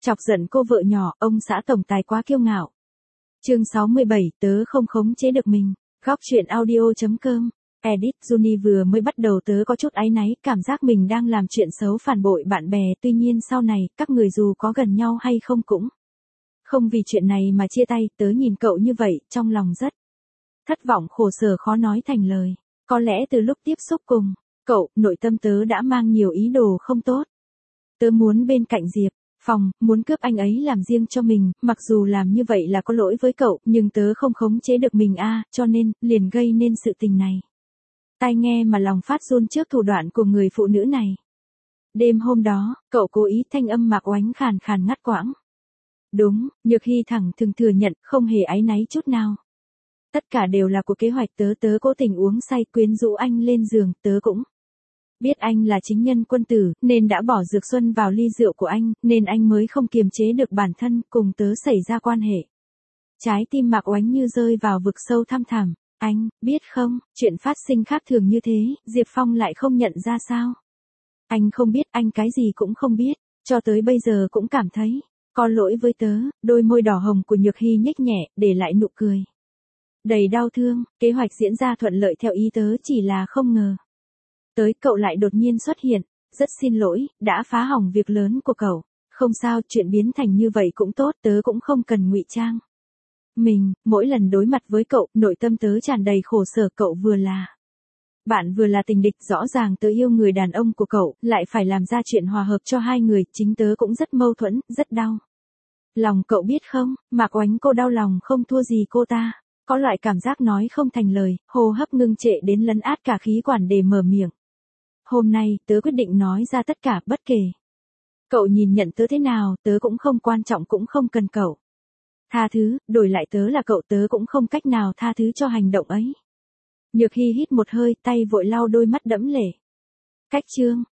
Chọc giận cô vợ nhỏ, ông xã tổng tài quá kiêu ngạo. Chương 67, tớ không khống chế được mình. Góc truyện audio.com. Edit Juni vừa mới bắt đầu tớ có chút áy náy, cảm giác mình đang làm chuyện xấu phản bội bạn bè, tuy nhiên sau này, các người dù có gần nhau hay không cũng không vì chuyện này mà chia tay, tớ nhìn cậu như vậy, trong lòng rất thất vọng, khổ sở khó nói thành lời. Có lẽ từ lúc tiếp xúc cùng cậu, nội tâm tớ đã mang nhiều ý đồ không tốt. Tớ muốn bên cạnh Diệp Phong, muốn cướp anh ấy làm riêng cho mình, mặc dù làm như vậy là có lỗi với cậu, nhưng tớ không khống chế được mình cho nên, liền gây nên sự tình này. Tai nghe mà lòng phát run trước thủ đoạn của người phụ nữ này. Đêm hôm đó, cậu cố ý thanh âm Mạc Oánh khàn khàn ngắt quãng. Đúng, Nhược Hy thẳng thừng thừa nhận, không hề áy náy chút nào. Tất cả đều là của kế hoạch tớ cố tình uống say quyến rũ anh lên giường, tớ cũng biết anh là chính nhân quân tử, nên đã bỏ dược xuân vào ly rượu của anh, nên anh mới không kiềm chế được bản thân, cùng tớ xảy ra quan hệ. Trái tim Mạc Oánh như rơi vào vực sâu thăm thẳm. Anh, biết không, chuyện phát sinh khác thường như thế, Diệp Phong lại không nhận ra sao? Anh không biết, anh cái gì cũng không biết, cho tới bây giờ cũng cảm thấy có lỗi với tớ. Đôi môi đỏ hồng của Nhược Hy nhếch nhẹ, để lại nụ cười đầy đau thương. Kế hoạch diễn ra thuận lợi theo ý tớ, chỉ là không ngờ tới cậu lại đột nhiên xuất hiện. Rất xin lỗi, đã phá hỏng việc lớn của cậu. Không sao, chuyện biến thành như vậy cũng tốt, tớ cũng không cần ngụy trang mình. Mỗi lần đối mặt với cậu, nội tâm tớ tràn đầy khổ sở. Cậu vừa là bạn vừa là tình địch, rõ ràng tớ yêu người đàn ông của cậu, lại phải làm ra chuyện hòa hợp cho hai người, chính tớ cũng rất mâu thuẫn, rất đau lòng. Cậu biết không, Mạc Oánh cô đau lòng không thua gì cô ta. Có loại cảm giác nói không thành lời, hô hấp ngưng trệ đến lấn át cả khí quản để mở miệng. Hôm nay, tớ quyết định nói ra tất cả, bất kể cậu nhìn nhận tớ thế nào, tớ cũng không quan trọng, cũng không cần cậu tha thứ, đổi lại tớ là cậu, tớ cũng không cách nào tha thứ cho hành động ấy. Nhược Hy hít một hơi, tay vội lau đôi mắt đẫm lệ. Cách chương